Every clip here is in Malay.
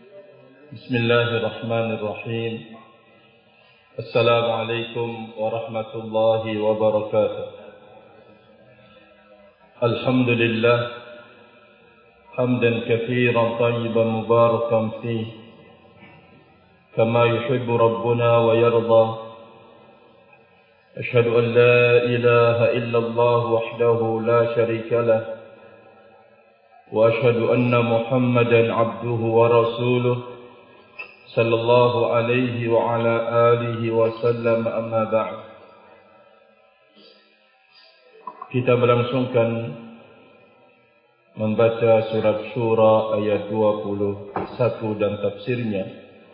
بسم الله الرحمن الرحيم. السلام عليكم ورحمة الله وبركاته. الحمد لله حمدا كثيرا طيبا مباركا فيه كما يحب ربنا ويرضى. أشهد أن لا إله إلا الله وحده لا شريك له، وأشهد أن محمدا عبده ورسوله صلى الله عليه وعلى آله وسلم. أما بعد. Kita melangsungkan membaca surat Syura ayat 21 dan tafsirnya.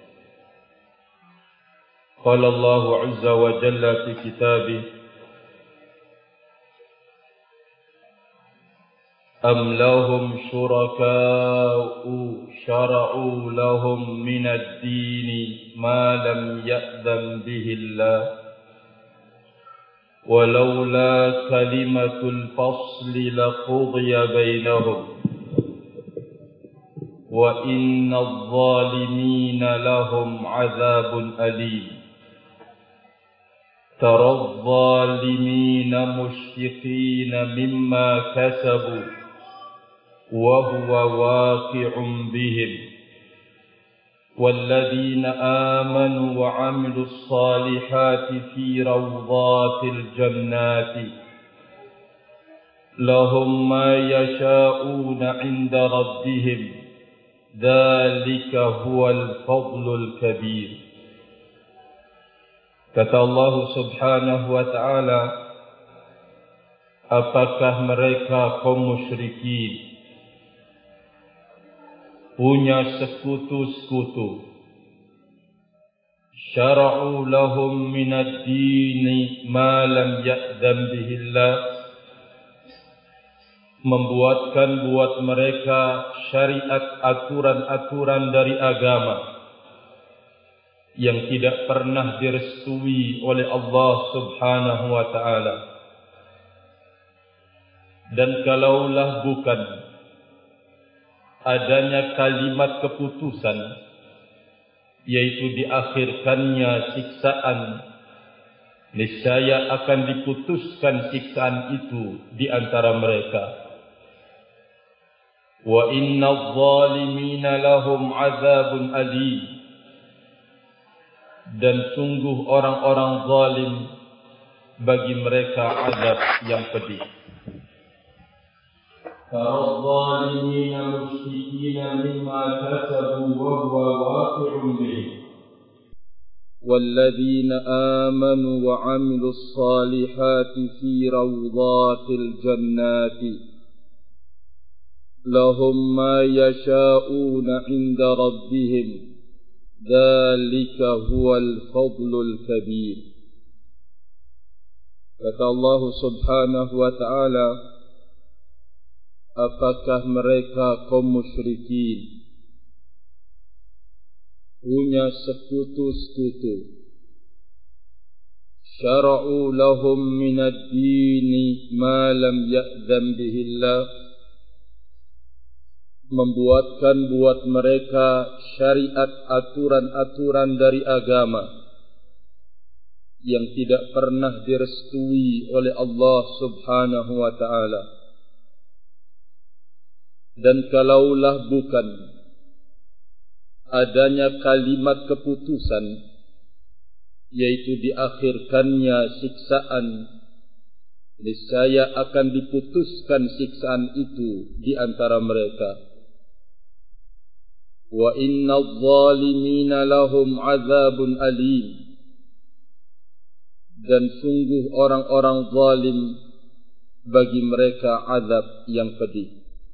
Qala Allah Azza wa Jalla fi kitabih: أم لهم شركاء شرعوا لهم من الدين ما لم يأذن به الله ولولا كلمة الفصل لقضي بينهم وإن الظالمين لهم عذاب أليم ترى الظالمين مشفقين مما كسبوا وهو واقع بهم والذين آمنوا وعملوا الصالحات في روضات الجنات لهم ما يشاءون عند ربهم ذلك هو الفضل الكبير. Kata Allah Subhanahu wa ta'ala, apakah mereka kaum musyrikin punya sekutu-sekutu? Syara'u lahum minad dini ma lam ya'zam bihillah, membuatkan buat mereka syariat aturan-aturan dari agama yang tidak pernah direstui oleh Allah Subhanahu wa ta'ala. Dan kalaulah bukan adanya kalimat keputusan, yaitu diakhirkannya siksaan, niscaya akan diputuskan siksaan itu di antara mereka. Wa innadh zalimina lahum azabun alim, dan sungguh orang-orang zalim bagi mereka azab yang pedih. فَالظَّالِمِينَ مُشْفِقِينَ مِمَّا كَسَبُوا وَهُوَ وَاقِعٌ بِهِمْ وَالَّذِينَ آمَنُوا وَعَمِلُوا الصَّالِحَاتِ فِي رَوْضَاتِ الْجَنَّاتِ لَهُمْ مَا يَشَاءُونَ عِندَ رَبِّهِمْ ذَلِكَ هُوَ الْفَضْلُ الْكَبِيرُ. Kata Allah Subhanahu wa ta'ala, apakah mereka kaum musyrikin punya sekutu-sekutu? Syara'u lahum minad dini ma lam ya'zam bihillah, membuatkan buat mereka syariat aturan-aturan dari agama yang tidak pernah direstui oleh Allah Subhanahu wa ta'ala. Dan kalaulah bukan adanya kalimat keputusan, yaitu diakhirkannya siksaan, niscaya akan diputuskan siksaan itu di antara mereka. Wa innadh zalimina lahum azabun alim, dan sungguh orang-orang zalim bagi mereka azab yang pedih.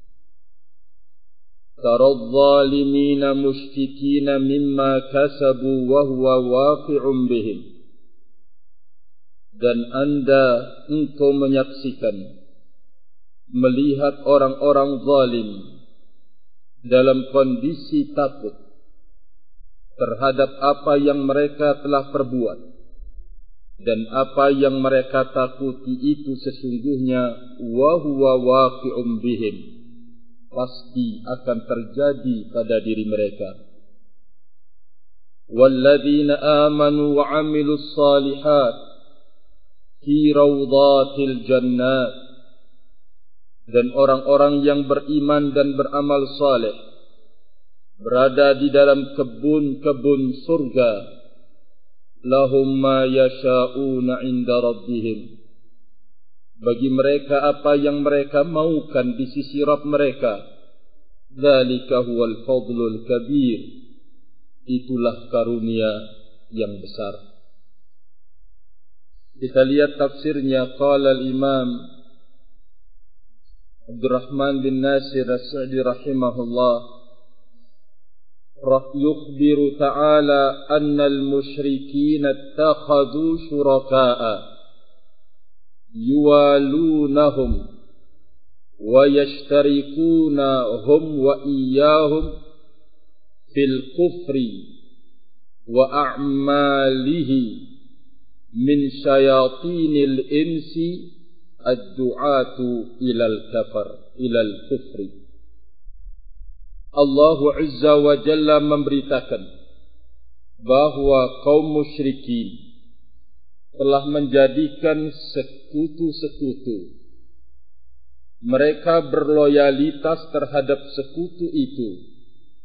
ترى الظالمين مشفقين مما كسبوا وهو واقع بهم, dan engkau menyaksikan, melihat orang-orang zalim dalam kondisi takut terhadap apa yang mereka telah perbuat, dan apa yang mereka takuti itu sesungguhnya wa huwa waqi'un bihim, pasti akan terjadi pada diri mereka. walladzina amanu wa 'amilus shalihat fi rawdatil jannat, dan orang-orang yang beriman dan beramal saleh berada di dalam kebun-kebun surga. Lahum ma yasha'una 'inda rabbihim, bagi mereka apa yang mereka maukan di sisi Rabb mereka. Dzalika huwal fadlul kabir, itulah karunia yang besar. Kita lihat tafsirnya. Qala al-Imam Abdurrahman bin Nasir As-Sa'di rahimahullah, yukhbiru ta'ala anna al-musyrikina ittakhadhu syuraka'a yuwalunahum wa yashtarikuna hum wa iyyahum fil kufri wa a'malihi min syayatinil insi ad-du'atu ilal kufri. Allah Azza wa Jalla memberitakan bahwa kaum musyrikin telah menjadikan sekutu-sekutu. Mereka berloyalitas terhadap sekutu itu.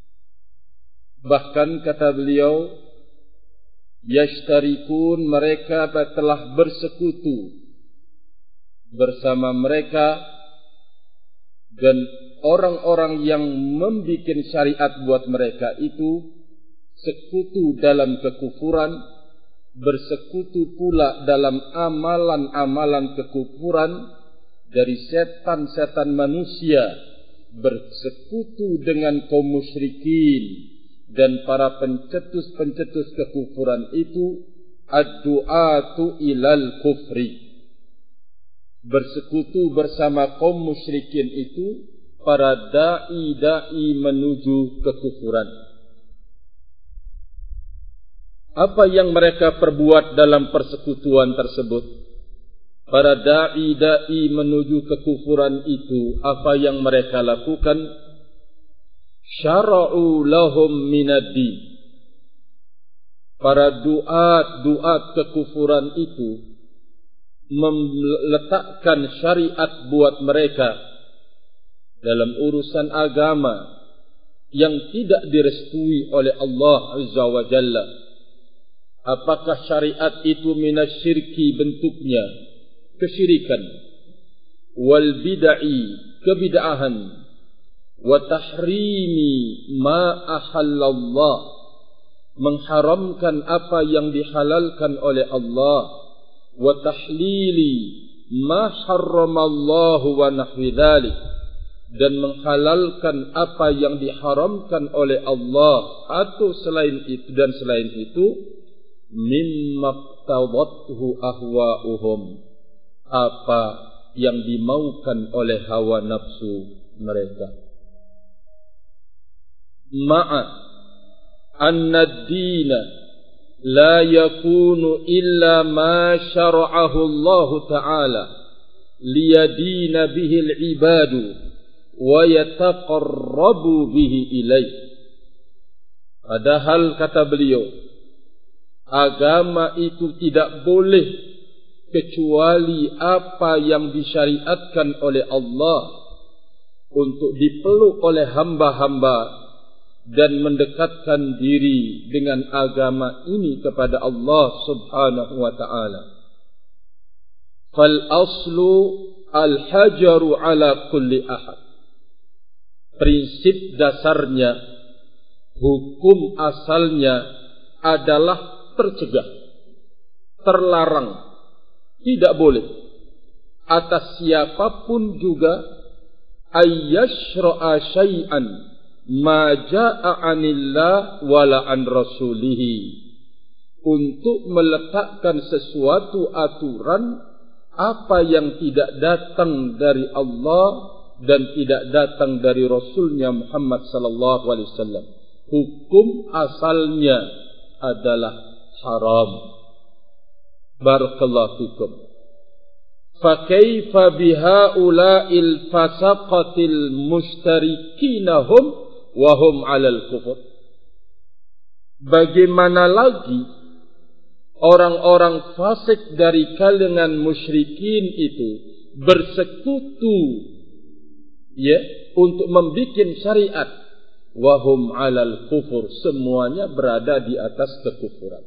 Bahkan kata beliau, yashtarikun, mereka telah bersekutu bersama mereka, dan orang-orang yang membikin syariat buat mereka itu sekutu dalam kekufuran, bersekutu pula dalam amalan-amalan kekufuran dari setan-setan manusia, bersekutu dengan kaum musyrikin dan para pencetus-pencetus kekufuran itu, ad-du'atu ilal kufri, bersekutu bersama kaum musyrikin itu para da'i menuju kekufuran. Apa yang mereka perbuat dalam persekutuan tersebut? Para da'i menuju kekufuran itu, apa yang mereka lakukan? Syara'u lahum minad-din. Para duat kekufuran itu meletakkan syariat buat mereka dalam urusan agama yang tidak direstui oleh Allah Azza wa Jalla. Apakah syariat itu minasyirki, bentuknya kesyirikan, wal bid'i, kebid'ahan, wa tahrimi ma ahallallah, mengharamkan apa yang dihalalkan oleh Allah, wa tahlili ma harramallahu wa nahwi dzalik, dan menghalalkan apa yang diharamkan oleh Allah atau selain itu dan selain itu, mimma qtadathu ahwa'uhum, apa yang dimaukan oleh hawa nafsu mereka. Ma'a anna ad-dina la yakunu illa ma syara'ahu Allah Ta'ala liyadina bihi al-ibadu wa yataqarrabu bihi ilaih. Padahal kata beliau, agama itu tidak boleh kecuali apa yang disyariatkan oleh Allah untuk dipeluk oleh hamba-hamba dan mendekatkan diri dengan agama ini kepada Allah Subhanahu wa ta'ala. Fal aslu al-hajaru ala kulli ahad. Prinsip dasarnya, hukum asalnya adalah tercegah, terlarang, tidak boleh atas siapapun juga ayyashra'a syai'an ma ja'a 'anillah wala 'an rasulihi, untuk meletakkan sesuatu aturan apa yang tidak datang dari Allah dan tidak datang dari Rasulnya Muhammad sallallahu alaihi wasallam. Hukum asalnya adalah haram. Barakallahu fikum. Fa kaifa bihaula'il fasaqatil mushtarikinahum wa hum 'alal kufur. bagaimana lagi orang-orang fasik dari kalangan musyrikin itu bersekutu untuk membikin syariat, wahum alal kufur, semuanya berada di atas kekufuran.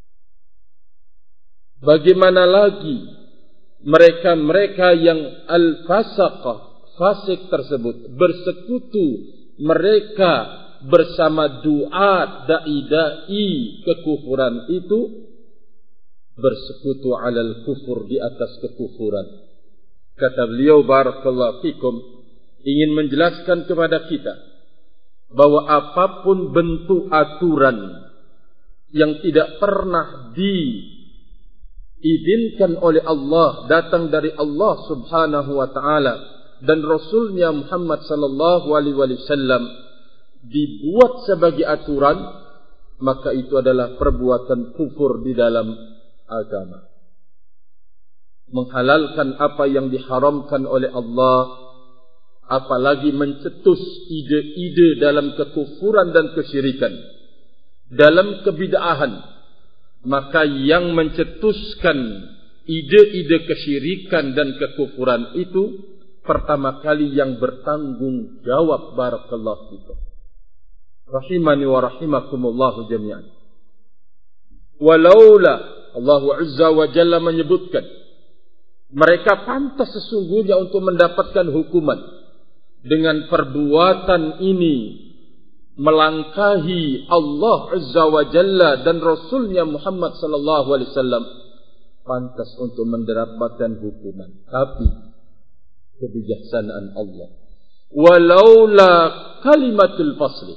Bagaimana lagi mereka-mereka yang al-fasaqah, fasik tersebut bersekutu mereka bersama duat dai-dai kekufuran itu, bersekutu alal kufur, di atas kekufuran. Kata beliau barakallahu fikum, ingin menjelaskan kepada kita bahwa apapun bentuk aturan yang tidak pernah diizinkan oleh Allah, datang dari Allah Subhanahu wa taala dan Rasulnya Muhammad sallallahu alaihi wasallam, dibuat sebagai aturan, maka itu adalah perbuatan kufur di dalam agama. Menghalalkan apa yang diharamkan oleh Allah, apalagi mencetus ide-ide dalam kekufuran dan kesyirikan, dalam kebid'ahan, maka yang mencetuskan ide-ide kesyirikan dan kekufuran itu pertama kali yang bertanggung jawab, barakallahu fikum, rahimani wa rahimakumullahu jami'an. Walaula, Allah Azza wa Jalla menyebutkan, mereka pantas sesungguhnya untuk mendapatkan hukuman dengan perbuatan ini, melangkahi Allah Azza wa Jalla dan Rasulnya Muhammad sallallahu alaihi wasallam, pantas untuk mendapatkan hukuman. Tapi kebijaksanaan Allah, walaula kalimatul fasli,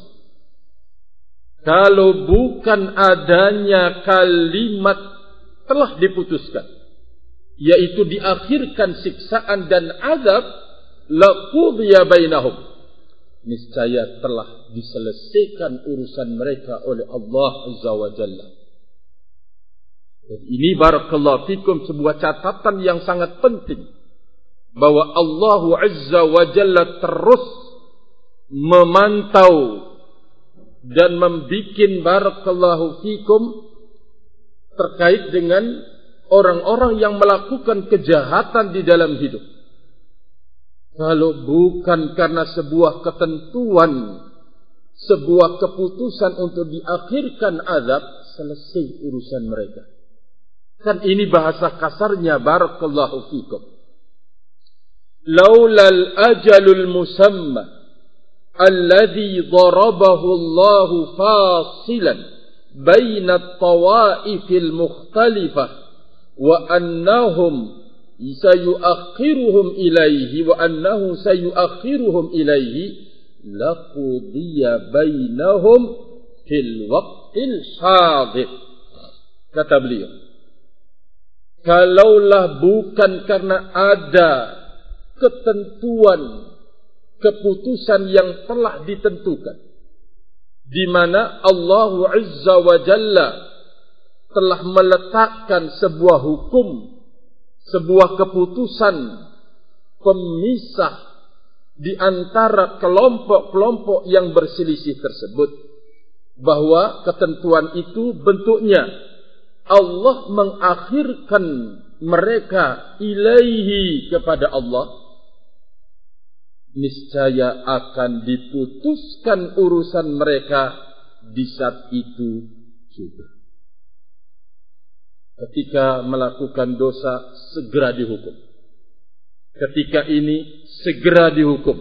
kalau bukan adanya kalimat telah diputuskan, yaitu diakhirkan siksaan dan azab, laqudiya bainahum, niscaya telah diselesaikan urusan mereka oleh Allah Azza wa Jalla. Dan ini barakallahu fikum sebuah catatan yang sangat penting, bahwa Allah Azza wa Jalla terus memantau dan membikin barakallahu fikum terkait dengan orang-orang yang melakukan kejahatan di dalam hidup. Kalau bukan karena sebuah ketentuan, sebuah keputusan untuk diakhirkan azab, selesai urusan mereka. Kan ini bahasa kasarnya, barakallahu fikum. Laulal ajalul musamma alladhi darabahu Allahu fasilan baina at-tawaifil mukhtalifah wa annahum sayuakhiruhum ilaihi wa annahu sayuakhiruhum ilaihi laqudiya bainahum fil waqtil hadir. Kata beliau, kalaulah bukan karena ada ketentuan, keputusan yang telah ditentukan, di mana Allah Azza wa Jalla telah meletakkan sebuah hukum, sebuah keputusan pemisah di antara kelompok-kelompok yang berselisih tersebut, bahwa ketentuan itu bentuknya Allah mengakhirkan mereka ilaihi, kepada Allah, niscaya akan diputuskan urusan mereka di saat itu juga. Ketika melakukan dosa, segera dihukum. Ketika ini, segera dihukum.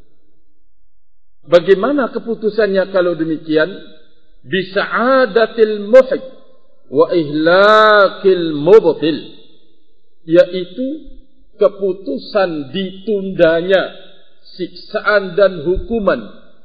Bagaimana keputusannya kalau demikian? Bisa'adatil muhib wa ihlakil mubtil, yaitu keputusan ditundanya siksaan dan hukuman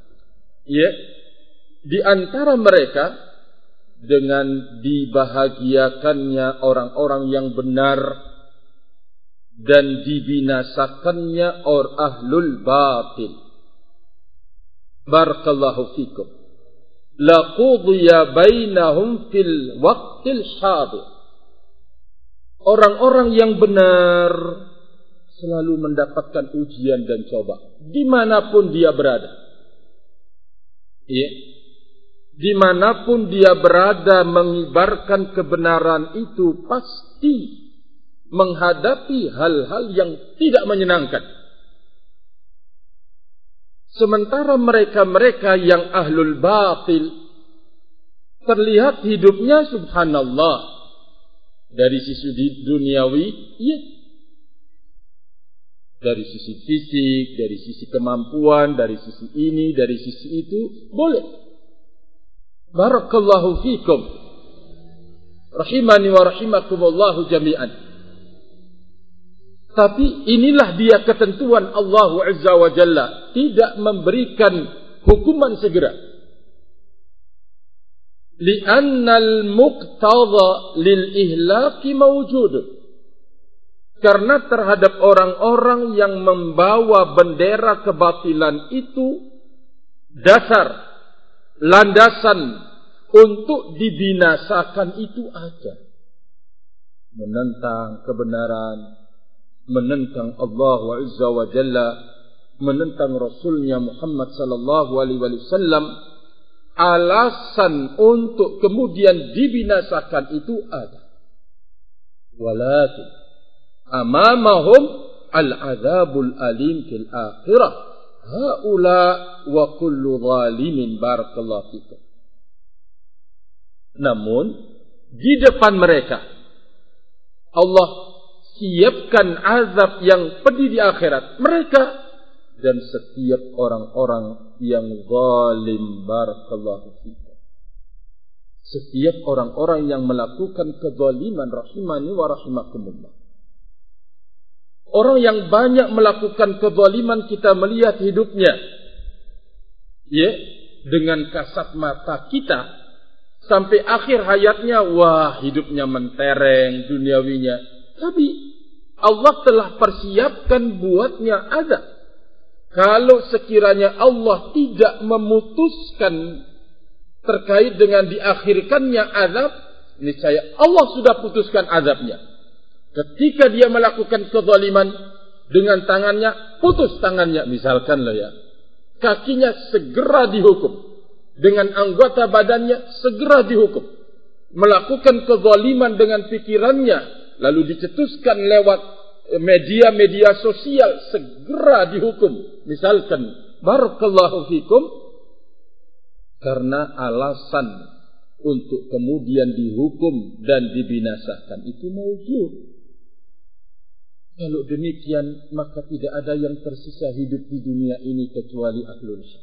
di antara mereka, dengan dibahagiakannya orang-orang yang benar dan dibinasakannya ahlul batil. Barakallahu fikum. Laqudiya bainahum fil waqtil hadir. Orang-orang yang benar selalu mendapatkan ujian dan coba dimanapun dia berada. dimanapun dia berada mengibarkan kebenaran itu pasti menghadapi hal-hal yang tidak menyenangkan. Sementara mereka-mereka yang ahlul batil terlihat hidupnya subhanallah dari sisi duniawi, iya. Dari sisi fisik, dari sisi kemampuan, dari sisi ini, dari sisi itu, boleh. Barakallahu fikum. Rahimani wa rahimakumullahu jami'an. Tapi inilah dia ketentuan Allah Azza wa Jalla. Tidak memberikan hukuman segera. Li'annal muqtadha lil ihlaki mawjud. Karena terhadap orang-orang yang membawa bendera kebatilan itu dasar, landasan untuk dibinasakan itu ada. Menentang kebenaran, menentang Allah Azza wa Jalla, menentang Rasulnya Muhammad sallallahu alaihi wasallam, alasan untuk kemudian dibinasakan itu ada. Walakin amamahum al-azabul alim fil akhirah. Haula wa kullu zalimin barakallahu fikum. Namun di depan mereka Allah siapkan azab yang pedih di akhirat mereka dan setiap orang-orang yang zalim barakallahu fikum. Setiap orang-orang yang melakukan kezaliman rahimani wa rahimakumullah. Orang yang banyak melakukan kezaliman kita melihat hidupnya, ya, dengan kasat mata kita sampai akhir hayatnya, wah hidupnya mentereng duniawinya. Tapi Allah telah persiapkan buatnya azab. Kalau sekiranya Allah tidak memutuskan terkait dengan diakhirkannya azab, niscaya Allah sudah putuskan azabnya. Ketika dia melakukan kezaliman dengan tangannya, putus tangannya misalkan lah ya. Kakinya segera dihukum. Dengan anggota badannya segera dihukum. Melakukan kezaliman dengan pikirannya, lalu dicetuskan lewat media-media sosial, segera dihukum. Misalkan, barakallahu fikum, karena alasan untuk kemudian dihukum dan dibinasakan itu maujud. Kalau demikian, maka tidak ada yang tersisa hidup di dunia ini kecuali ahlul haq.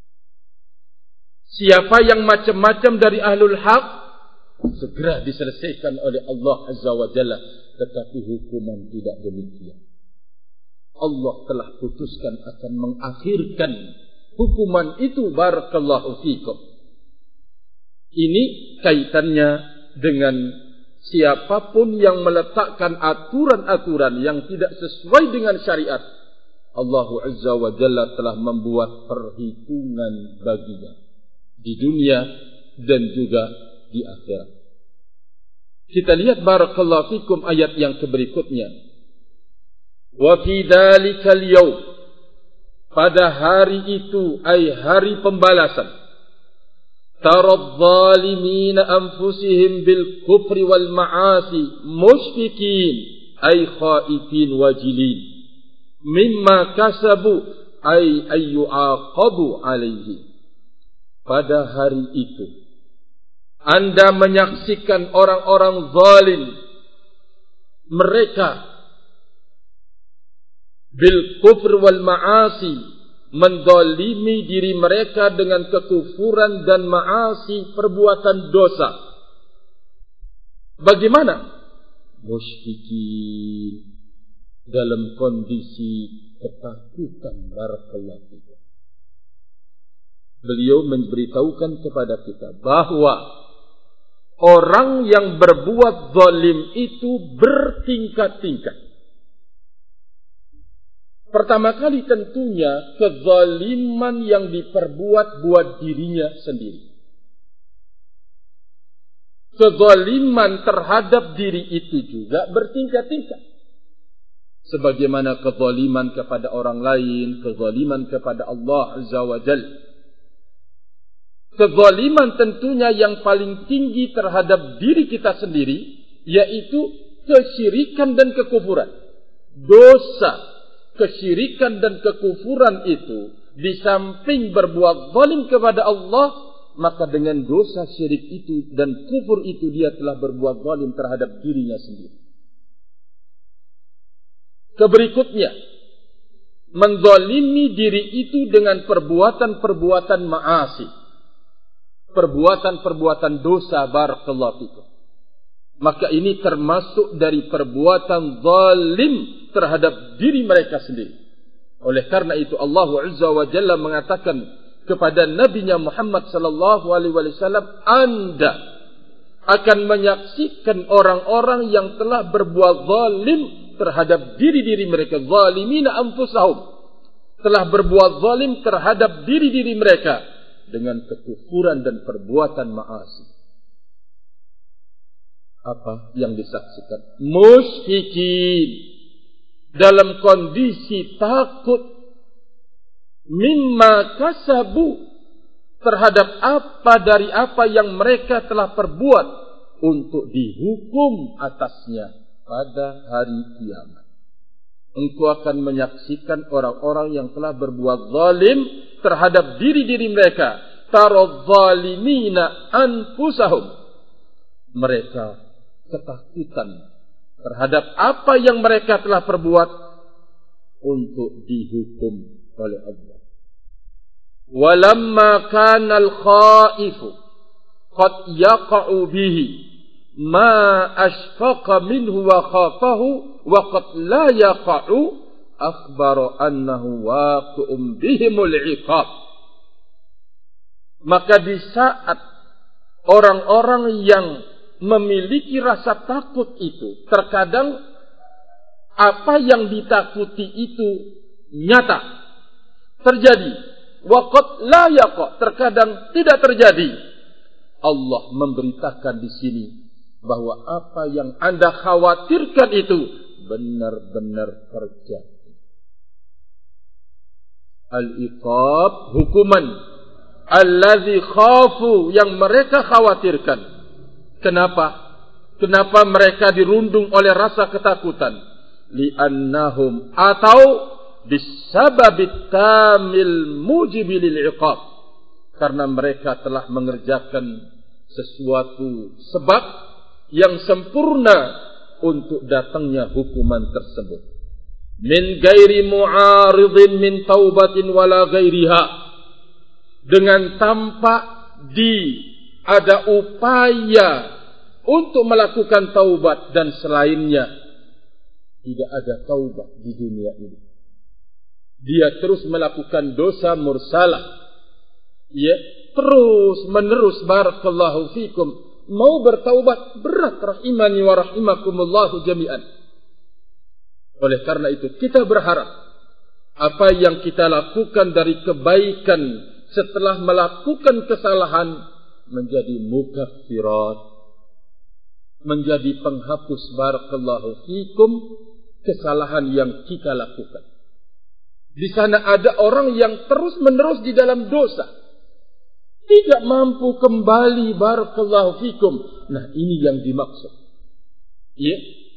Siapa yang macam-macam dari ahlul haq, segera diselesaikan oleh Allah Azza wa Jalla. Tetapi hukuman tidak demikian. Allah telah putuskan akan mengakhirkan hukuman itu, barakallahu fikum. Ini kaitannya dengan siapapun yang meletakkan aturan-aturan yang tidak sesuai dengan syariat, Allah Azza wa Jalla telah membuat perhitungan baginya di dunia dan juga di akhirat. Kita lihat barakallahu fikum ayat yang berikutnya. Wa fi dzalikal yaum, pada hari itu, ay hari pembalasan, tarad zalimina anfusihim bil kufri wal ma'asi mushfikin ay khaifin wajilin mimma kasabu ay yu'aqabu alaihi. Pada hari itu Anda menyaksikan orang-orang zalim, mereka bil kufr wal ma'asi, mendolimi diri mereka dengan kekufuran dan ma'asi, perbuatan dosa. Bagaimana? Musyfikin, dalam kondisi ketakutan, barakallahu fikum. Beliau memberitahukan kepada kita bahwa orang yang berbuat zalim itu bertingkat-tingkat. Pertama kali tentunya kezaliman yang diperbuat buat dirinya sendiri. Kezaliman terhadap diri itu juga bertingkat-tingkat. Sebagaimana kezaliman kepada orang lain, kezaliman kepada Allah Azza wa Jalla. kezaliman tentunya yang paling tinggi terhadap diri kita sendiri, yaitu kesyirikan dan kekufuran. Dosa, kesyirikan dan kekufuran itu, di samping berbuat zalim kepada Allah, maka dengan dosa syirik itu dan kufur itu dia telah berbuat zalim terhadap dirinya sendiri. Keberikutnya, menzalimi diri itu dengan perbuatan-perbuatan ma'asi, perbuatan-perbuatan dosa, barakallahu fikum. Maka ini termasuk dari perbuatan zalim terhadap diri mereka sendiri. Oleh karena itu Allah Azza wa Jalla mengatakan kepada Nabi-Nya Muhammad sallallahu alaihi wasallam, Anda akan menyaksikan orang-orang yang telah berbuat zalim terhadap diri-diri mereka, zalimina anfusahum, telah berbuat zalim terhadap diri-diri mereka dengan kekufuran dan perbuatan ma'asi. Apa yang disaksikan? Musyfikin, dalam kondisi takut, mimma kasabu, terhadap apa dari apa yang mereka telah perbuat, untuk dihukum atasnya pada hari kiamat. Engkau akan menyaksikan orang-orang yang telah berbuat zalim terhadap diri-diri mereka. Taradh zalimina anfusahum, mereka ketakutan terhadap apa yang mereka telah perbuat untuk dihukum oleh Allah. Walamma kana al-khaifu qad yaqa'u bihi ma ashfaqa minhu wa khafahu wa qad la yaqa'u akhbara annahu waqi'un bihimul 'iqab. Maka di saat orang-orang yang memiliki rasa takut itu, terkadang apa yang ditakuti itu nyata terjadi, waqad la yaqa, terkadang tidak terjadi. Allah memberitakan di sini bahwa apa yang Anda khawatirkan itu benar-benar terjadi. Al-iqab, hukuman, allazi khafu, yang mereka khawatirkan. Kenapa? Kenapa mereka dirundung oleh rasa ketakutan? Li'annahum, atau bisababit tamil mujibilil iqab, karena mereka telah mengerjakan sesuatu sebab yang sempurna untuk datangnya hukuman tersebut. Min gairi mu'aridin min taubatin wala gairiha, dengan tanpa ada upaya untuk melakukan taubat dan selainnya. Tidak ada taubat di dunia ini. Dia terus melakukan dosa mursalah. Ya, terus menerus, barakallahu fikum. Mau bertaubat berat, rahimani wa rahimakumullahu jami'an. Oleh karena itu kita berharap apa yang kita lakukan dari kebaikan setelah melakukan kesalahan menjadi mukaffirat, menjadi penghapus, barakallahu fikum, kesalahan yang kita lakukan. Di sana ada orang yang terus-menerus di dalam dosa, tidak mampu kembali, barakallahu fikum. Nah, ini yang dimaksud. Ya.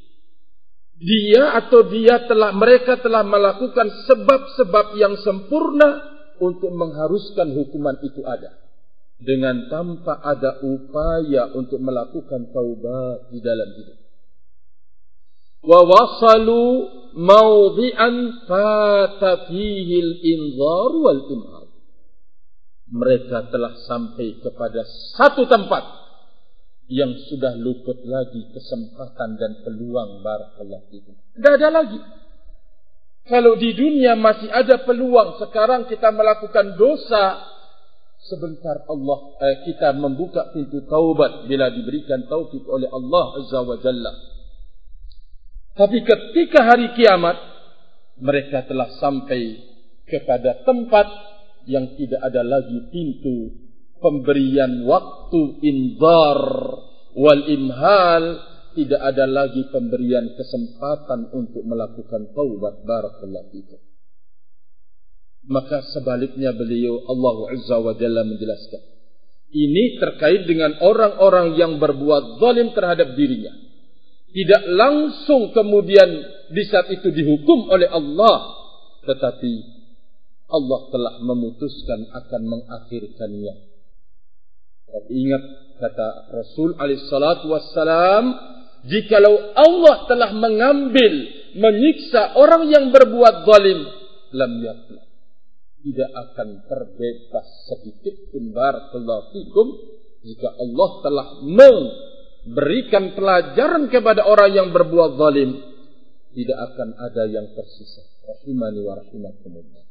Mereka telah melakukan sebab-sebab yang sempurna untuk mengharuskan hukuman itu ada, dengan tanpa ada upaya untuk melakukan taubat di dalam hidup. Wa wasalu mawdi'an fata fihi al-inzar wal imhad. Mereka telah sampai kepada satu tempat yang sudah luput lagi kesempatan dan peluang, barakallahu fikum. Tidak ada lagi. Kalau di dunia masih ada peluang, sekarang kita melakukan dosa, sebentar kita membuka pintu taubat bila diberikan taufik oleh Allah Azza wa Jalla. Tapi ketika hari kiamat, mereka telah sampai kepada tempat yang tidak ada lagi pintu pemberian waktu inzar wal imhal, tidak ada lagi pemberian kesempatan untuk melakukan taubat, barakallahu fikum. Maka sebaliknya beliau Allah Azza wa Jalla menjelaskan, Ini terkait dengan orang-orang yang berbuat zalim terhadap dirinya. Tidak langsung kemudian di saat itu dihukum oleh Allah, tetapi Allah telah memutuskan akan mengakhirkannya. Tapi ingat kata Rasul alaihissalatu wassalam, jikalau Allah telah menyiksa orang yang berbuat zalim, lam yaflah, tidak akan terbebas sedikit pun barakallahu fikum jika Allah telah memberikan pelajaran kepada orang yang berbuat zalim, tidak akan ada yang tersisa. Rahimani wa rahimakumullah.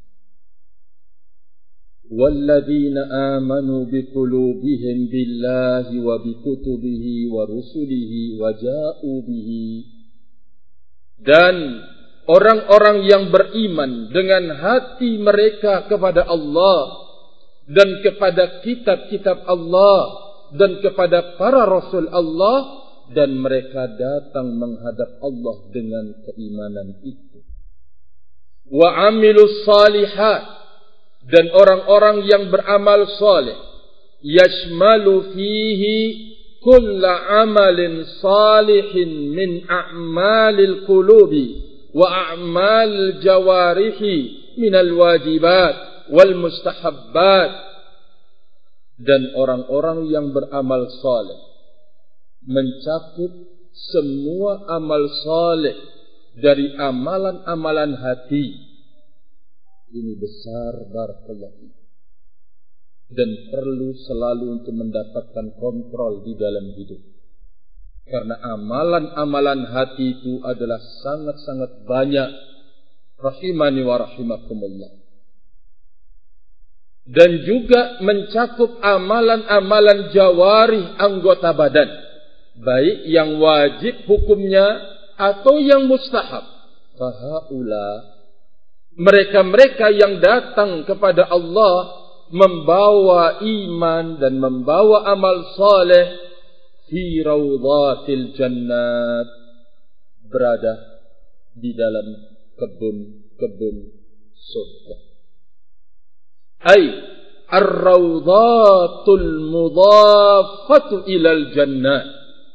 Walladzina amanu biqulubihim billahi wa bikutubihi wa rusulihi wa ja'u bihi. Dan orang-orang yang beriman dengan hati mereka kepada Allah dan kepada kitab-kitab Allah dan kepada para rasul Allah, dan mereka datang menghadap Allah dengan keimanan itu. Wa amilus salihat, dan orang-orang yang beramal saleh, yashmalu fihi kulla amalin salihin min a'malil qulubi wa a'mal jawarihi minal wajibat wal mustahabbat. Dan orang-orang yang beramal saleh mencakup semua amal saleh dari amalan-amalan hati. Ini besar barakallahu, dan perlu selalu untuk mendapatkan kontrol di dalam hidup. Karena amalan-amalan hati itu adalah sangat-sangat banyak. Rahimani wa rahimakumullah. Dan juga mencakup amalan-amalan jawarih anggota badan, baik yang wajib hukumnya atau yang mustahab. Fahaula, mereka-mereka yang datang kepada Allah membawa iman dan membawa amal saleh, fi rawdatil jannat, berada di dalam kebun-kebun surga. Ay ar-rawdatul mudhafatu ilal jannah,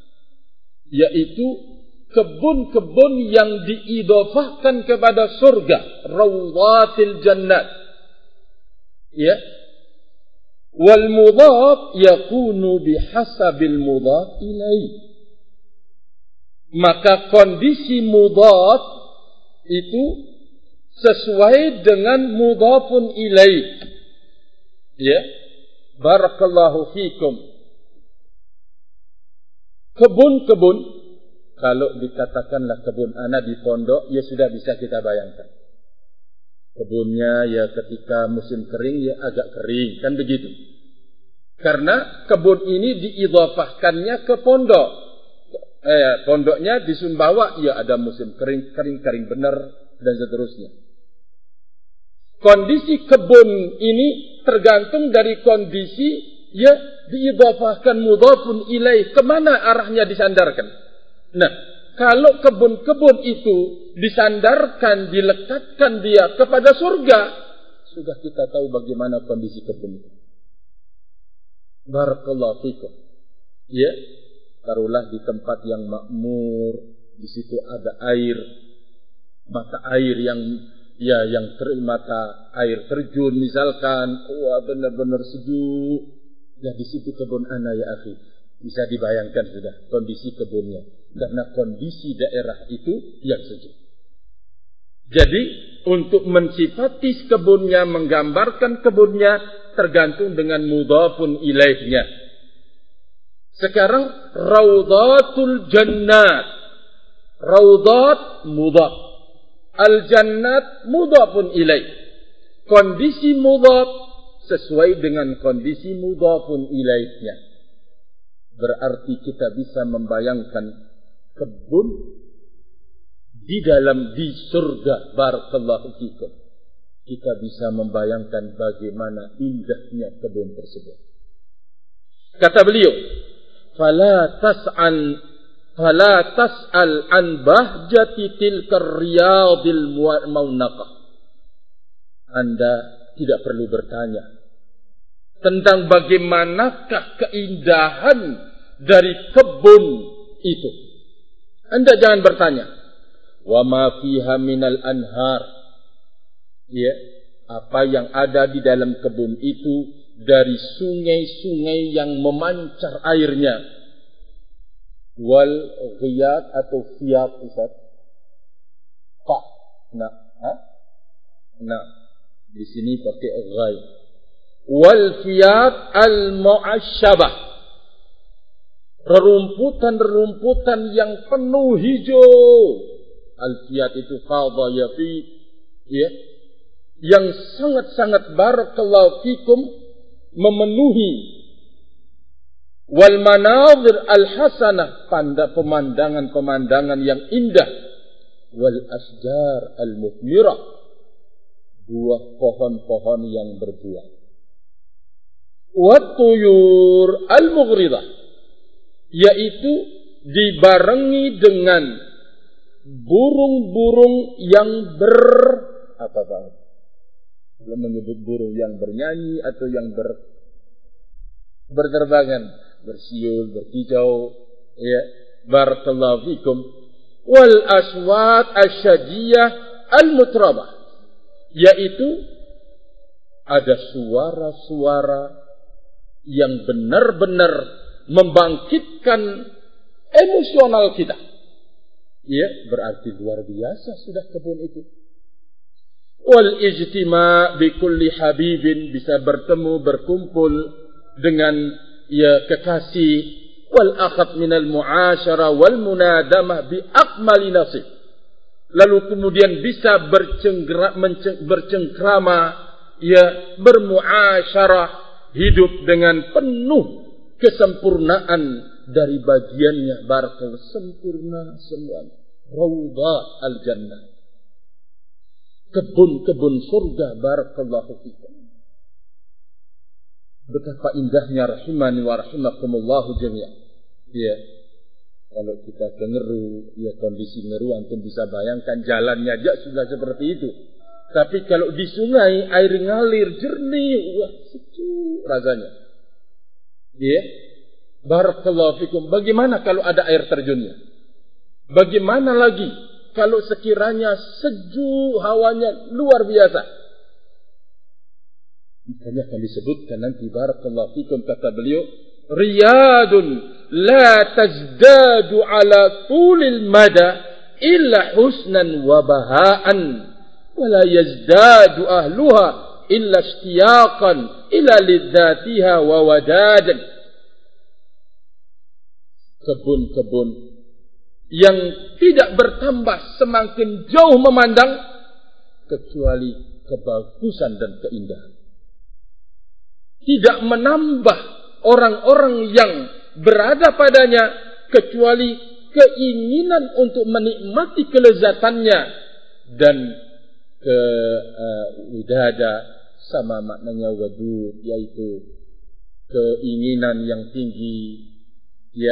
yaitu kebun-kebun yang diidhafahkan kepada surga, rawdatil jannat. Ya. Wal mudhaf yakunu bihasabil mudhaf ilaih. Maka kondisi mudhaf itu sesuai dengan mudhafun ilaih. Ya. Barakallahu fikum. Kebun-kebun, kalau dikatakanlah kebun anak di pondok, ya sudah bisa kita bayangkan. Kebunnya ya ketika musim kering ya agak kering, kan begitu. Karena kebun ini diidhafahkannya ke pondok. Pondoknya di Sumbawa, ya ada musim kering benar dan seterusnya. Kondisi kebun ini tergantung dari kondisi ya diidhafahkan mudhafun ilaih, kemana arahnya disandarkan. Nah, kalau kebun-kebun itu disandarkan, dilekatkan dia kepada surga, sudah kita tahu bagaimana kondisi kebun itu. Barakallahu fikum. Ya, taruhlah di tempat yang makmur, di situ ada air, mata air yang mata air terjun misalkan, wah benar-benar sejuk. Ya di situ kebun ana ya akhi. Bisa dibayangkan sudah kondisi kebunnya, karena kondisi daerah itu yang sejuk. Jadi untuk mensifati kebunnya, menggambarkan kebunnya, tergantung dengan mudhafun ilaihnya. Sekarang raudhatul jannat, raudhat mudhaf, al jannat mudhafun ilaih. Kondisi mudhaf sesuai dengan kondisi mudhafun ilaihnya. Berarti kita bisa membayangkan kebun di surga, barakallahu fikum. Kita bisa membayangkan bagaimana indahnya kebun tersebut. Kata beliau, fala tas'al an bahjati tilkar riyadil maunaqah. Anda tidak perlu bertanya tentang bagaimanakah keindahan dari kebun itu. Anda jangan bertanya, wa ma fiha minal anhar. Ya, apa yang ada di dalam kebun itu dari sungai-sungai yang memancar airnya. Wal ghiyat atau fiyat, Ustaz. Pak. Nah, di sini pakai ghay. Wal fiyat al-mu'asyabah. Rerumputan-rerumputan yang penuh hijau. Al-fiyat itu fadha yafi, ya, yang sangat-sangat barakallahu fikum memenuhi. Wal manazir al-hasanah, pemandangan-pemandangan yang indah. Wal asjar al-muthmirah, buah pohon-pohon yang berbuah. Wat tuyur al-mughridah, yaitu dibarengi dengan burung-burung yang belum menyebut burung yang bernyanyi atau yang berterbangan, bersiul, berkicau, ya, barakallahu fikum. Wal aswat asyadiyah al-mutrabah, yaitu ada suara-suara yang benar-benar membangkitkan emosional kita. Ya, berarti luar biasa sudah kebun itu. Wal ijtima' bi kulli habibin, bisa bertemu, berkumpul dengan ya kekasih. Wal akhad minal mu'asyarah wal munadamah bi akmali nasib. Lalu kemudian bisa bercengkrama, ya, bermuasyarah, hidup dengan penuh kesempurnaan dari bagiannya. Barakallahu, sempurna semuanya. Raudhah al-jannah, kebun-kebun surga. Barakallahu fikum. Betapa indahnya, rahimani wa rahimakumullahu jami'an. Ya, kalau kita ke Ngeru, ya kondisi Ngeru antum bisa bayangkan, jalannya aja sudah seperti itu. Tapi kalau di sungai, air ngalir jernih, wah, sejuk rasanya. Ya, barakallahu fikum. Bagaimana kalau ada air terjunnya? Bagaimana lagi kalau sekiranya sejuk, hawanya luar biasa? Makanya akan disebutkan nanti, barakallahu fikum, kata beliau, riyadun la tazdadu ala tulil mada illa husnan wa baha'an wa la yazdadu ahluha illa ishtiyaqan ila lidzatiha wa wadadan. Kebun-kebun yang tidak bertambah semakin jauh memandang kecuali kebagusan dan keindahan. Tidak menambah orang-orang yang berada padanya kecuali keinginan untuk menikmati kelezatannya dan widada, sama maknanya wadud, yaitu keinginan yang tinggi. Ya,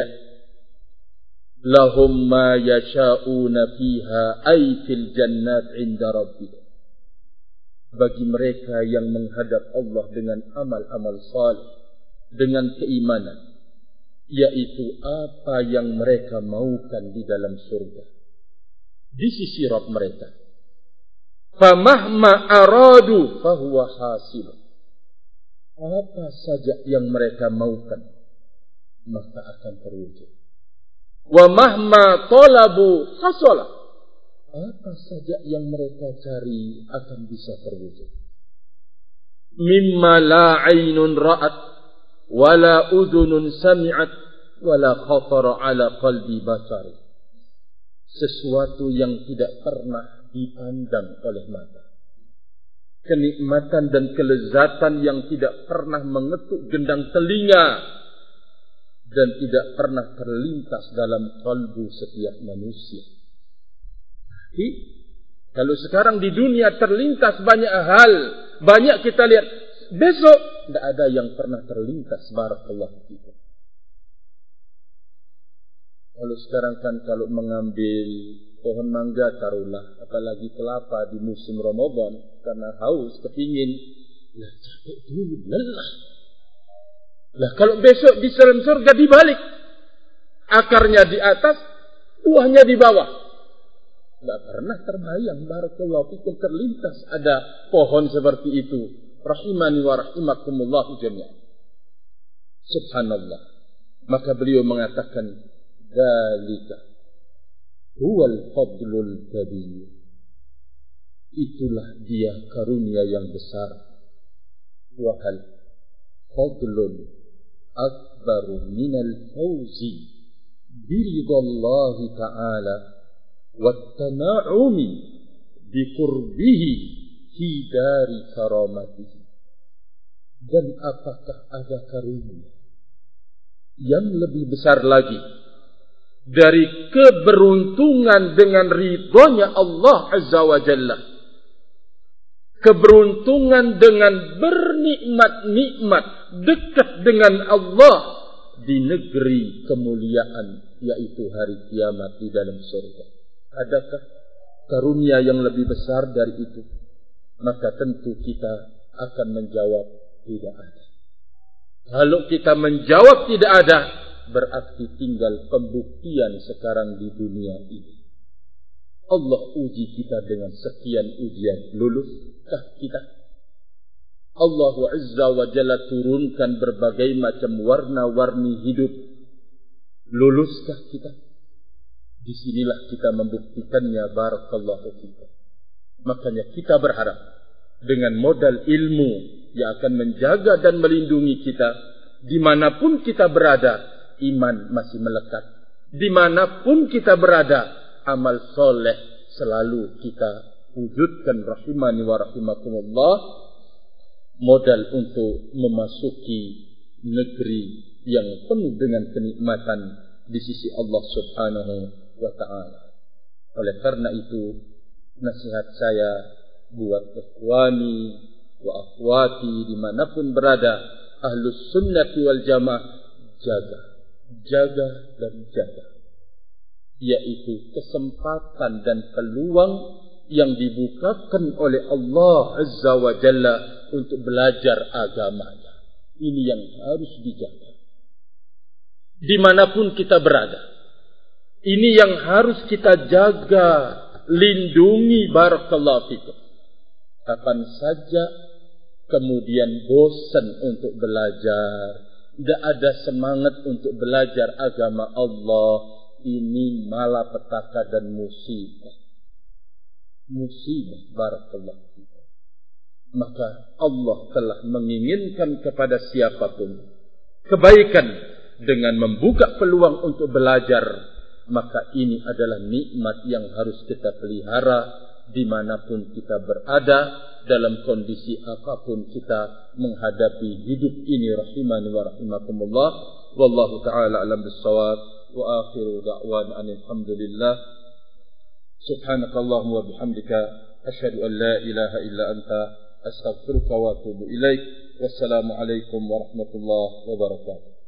lahum ma yasha'una fiha ay fil jannat 'inda rabbihim. Bagi mereka yang menghadap Allah dengan amal-amal saleh, dengan keimanan, yaitu apa yang mereka maukan di dalam surga, di sisi Rabb mereka. Famahma aradu fahuwa hasil. Apa saja yang mereka maukan, maka akan terwujud. Wa mahma talabu hasala. Apa saja yang mereka cari akan bisa terwujud. Mimma la aynun ra'at wala udhunun sami'at wala khatara ala qalbi basari. Sesuatu yang tidak pernah dipandang oleh mata. Kenikmatan dan kelezatan yang tidak pernah mengetuk gendang telinga dan tidak pernah terlintas dalam kalbu setiap manusia. Tapi kalau sekarang di dunia terlintas banyak hal, banyak kita lihat, besok tidak ada yang pernah terlintas. Barakallahu fikum. Kalau sekarang kan kalau mengambil pohon mangga taruhlah, apalagi kelapa di musim Ramadan, karena haus, kepingin, lah capek dulu, lelah. Nah, kalau besok di dalam surga dibalik, akarnya di atas, buahnya di bawah. Tidak pernah terbayang, barakallahu fikum, terlintas ada pohon seperti itu. Rahimani wa rahimakumullah jami'an. Subhanallah. Maka beliau mengatakan, dzalika huwal fadlul kabir. Itulah dia karunia yang besar. Wahal fadlun akbaru minal fawzi biridallahi ta'ala wattana'umi biqurbihi fi dari karamatihi. Dan apakah ada karunia yang lebih besar lagi dari keberuntungan dengan ridhonya Allah Azza wa Jalla, keberuntungan dengan bernikmat-nikmat dekat dengan Allah di negeri kemuliaan, yaitu hari kiamat di dalam surga. Adakah karunia yang lebih besar dari itu? Maka tentu kita akan menjawab tidak ada. Kalau kita menjawab tidak ada, berarti tinggal pembuktian sekarang di dunia ini. Allah uji kita dengan sekian ujian. Luluskah kita? Allah Azza wa Jalla turunkan berbagai macam warna-warni hidup. Luluskah kita? Disinilah kita membuktikannya, barakallahu fikum. Makanya kita berharap dengan modal ilmu yang akan menjaga dan melindungi kita, dimanapun kita berada, iman masih melekat. Dimanapun kita berada, amal soleh selalu kita wujudkan, rahimani wa rahimakumullah, modal untuk memasuki negeri yang penuh dengan kenikmatan di sisi Allah Subhanahu wa ta'ala. Oleh karena itu, nasihat saya buat ikhwani wa akhwati dimanapun berada, ahlus sunnati wal jamaah, jaga dan jaga, yaitu kesempatan dan peluang yang dibukakan oleh Allah Azza wa Jalla untuk belajar agamanya. Ini yang harus dijaga dimanapun kita berada. Ini yang harus kita jaga, lindungi, barakallahu fikum. Kapan saja kemudian bosan untuk belajar, tidak ada semangat untuk belajar agama Allah, ini malapetaka dan musibah. Musibah, barakallahu fikum. Maka Allah telah menginginkan kepada siapapun kebaikan dengan membuka peluang untuk belajar. Maka ini adalah nikmat yang harus kita pelihara dimanapun kita berada, dalam kondisi apapun kita menghadapi hidup ini, rahimani wa rahimakumullah. Wallahu ta'ala alam bissawab, wa akhiru da'wan alhamdulillah. Subhanakallahumma wa bihamdika asyhadu an la ilaha illa anta astaghfiruka wa atubu ilaik. Wassalamu alaikum warahmatullahi wabarakatuh.